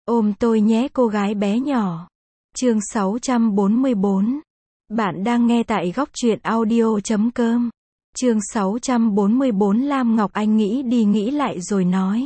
Ôm tôi nhé cô gái bé nhỏ. Chương 644. Bạn đang nghe tại góc truyện audio.com. Chương 644. Lam Ngọc Anh nghĩ đi nghĩ lại rồi nói.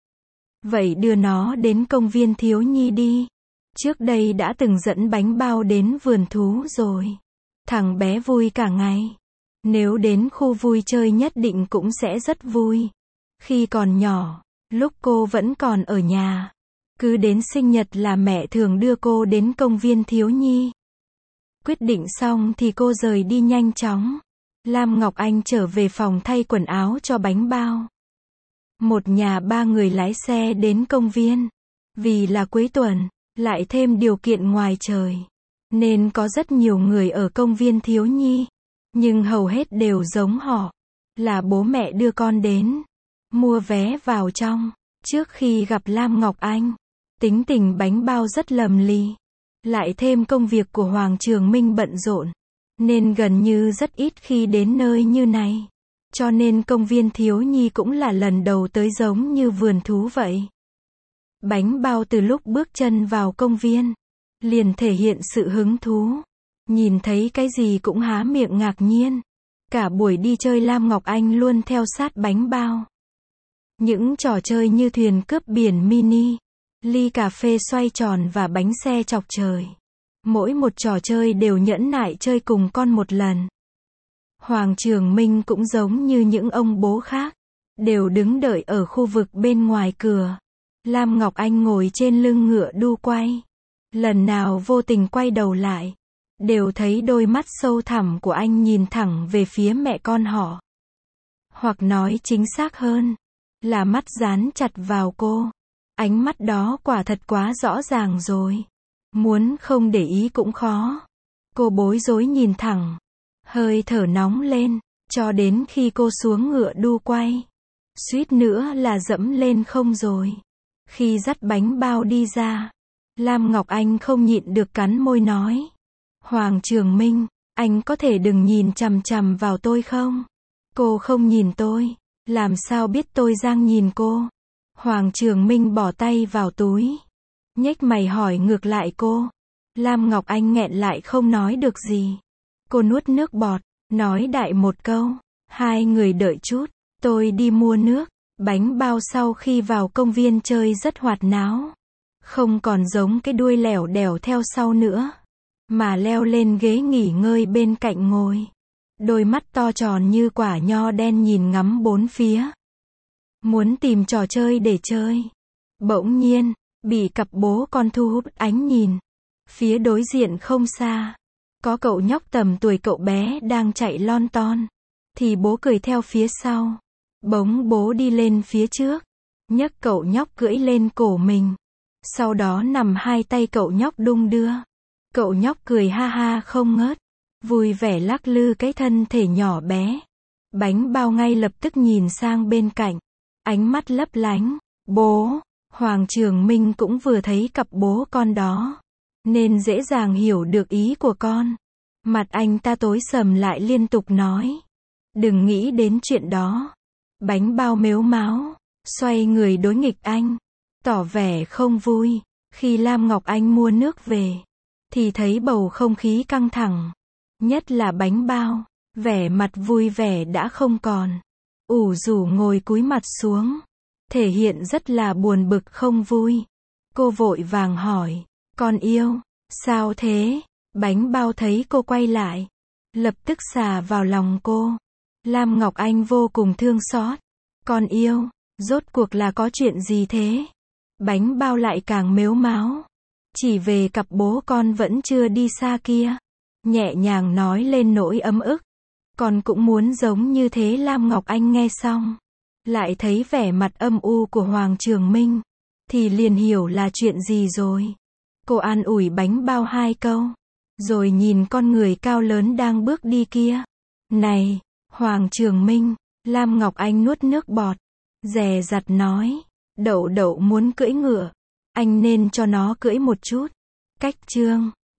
Vậy đưa nó đến công viên thiếu nhi đi. Trước đây đã từng dẫn bánh bao đến vườn thú rồi. Thằng bé vui cả ngày. Nếu đến khu vui chơi nhất định cũng sẽ rất vui. Khi còn nhỏ, lúc cô vẫn còn ở nhà, cứ đến sinh nhật là mẹ thường đưa cô đến công viên thiếu nhi. Quyết định xong thì cô rời đi nhanh chóng. Lam Ngọc Anh trở về phòng thay quần áo cho bánh bao. Một nhà ba người lái xe đến công viên. Vì là cuối tuần, lại thêm điều kiện ngoài trời, nên có rất nhiều người ở công viên thiếu nhi. Nhưng hầu hết đều giống họ, là bố mẹ đưa con đến, mua vé vào trong. Trước khi gặp Lam Ngọc Anh, tính tình bánh bao rất lầm lì. Lại thêm công việc của Hoàng Trường Minh bận rộn, nên gần như rất ít khi đến nơi như này. Cho nên công viên thiếu nhi cũng là lần đầu tới giống như vườn thú vậy. Bánh bao từ lúc bước chân vào công viên, liền thể hiện sự hứng thú. Nhìn thấy cái gì cũng há miệng ngạc nhiên. Cả buổi đi chơi Lam Ngọc Anh luôn theo sát bánh bao. Những trò chơi như thuyền cướp biển mini, ly cà phê xoay tròn và bánh xe chọc trời. Mỗi một trò chơi đều nhẫn nại chơi cùng con một lần. Hoàng Trường Minh cũng giống như những ông bố khác, đều đứng đợi ở khu vực bên ngoài cửa. Lam Ngọc Anh ngồi trên lưng ngựa đu quay. Lần nào vô tình quay đầu lại, đều thấy đôi mắt sâu thẳm của anh nhìn thẳng về phía mẹ con họ. Hoặc nói chính xác hơn, là mắt dán chặt vào cô. Ánh mắt đó quả thật quá rõ ràng rồi. Muốn không để ý cũng khó. Cô bối rối nhìn thẳng. Hơi thở nóng lên, cho đến khi cô xuống ngựa đu quay. Suýt nữa là dẫm lên không rồi. Khi dắt bánh bao đi ra, Lam Ngọc Anh không nhịn được cắn môi nói. Hoàng Trường Minh, anh có thể đừng nhìn chằm chằm vào tôi không? Cô không nhìn tôi, làm sao biết tôi đang nhìn cô? Hoàng Trường Minh bỏ tay vào túi, nhếch mày hỏi ngược lại cô. Lam Ngọc Anh nghẹn lại không nói được gì. Cô nuốt nước bọt, nói đại một câu. Hai người đợi chút, tôi đi mua nước. Bánh bao sau khi vào công viên chơi rất hoạt náo. Không còn giống cái đuôi lẻo đẻo theo sau nữa, mà leo lên ghế nghỉ ngơi bên cạnh ngồi. Đôi mắt to tròn như quả nho đen nhìn ngắm bốn phía. Muốn tìm trò chơi để chơi. Bỗng nhiên, bị cặp bố con thu hút ánh nhìn. Phía đối diện không xa, có cậu nhóc tầm tuổi cậu bé đang chạy lon ton. Thì bố cười theo phía sau. Bỗng bố đi lên phía trước, nhấc cậu nhóc cưỡi lên cổ mình. Sau đó nằm hai tay cậu nhóc đung đưa. Cậu nhóc cười ha ha không ngớt, vui vẻ lắc lư cái thân thể nhỏ bé. Bánh bao ngay lập tức nhìn sang bên cạnh, ánh mắt lấp lánh. Bố, Hoàng Trường Minh cũng vừa thấy cặp bố con đó, nên dễ dàng hiểu được ý của con. Mặt anh ta tối sầm lại liên tục nói. Đừng nghĩ đến chuyện đó. Bánh bao mếu máo, xoay người đối nghịch anh, tỏ vẻ không vui. Khi Lam Ngọc Anh mua nước về, thì thấy bầu không khí căng thẳng. Nhất là bánh bao, vẻ mặt vui vẻ đã không còn. Ủ rủ ngồi cúi mặt xuống, thể hiện rất là buồn bực không vui. Cô vội vàng hỏi, con yêu, sao thế? Bánh bao thấy cô quay lại, lập tức xà vào lòng cô. Lam Ngọc Anh vô cùng thương xót. Con yêu, rốt cuộc là có chuyện gì thế? Bánh bao lại càng mếu máo. Chỉ về cặp bố con vẫn chưa đi xa kia. Nhẹ nhàng nói lên nỗi ấm ức. Con cũng muốn giống như thế. Lam Ngọc Anh nghe xong, lại thấy vẻ mặt âm u của Hoàng Trường Minh, thì liền hiểu là chuyện gì rồi. Cô an ủi bánh bao hai câu, rồi nhìn con người cao lớn đang bước đi kia. Này, Hoàng Trường Minh. Lam Ngọc Anh nuốt nước bọt, dè dặt nói. Đậu đậu muốn cưỡi ngựa, anh nên cho nó cưỡi một chút. Cách chương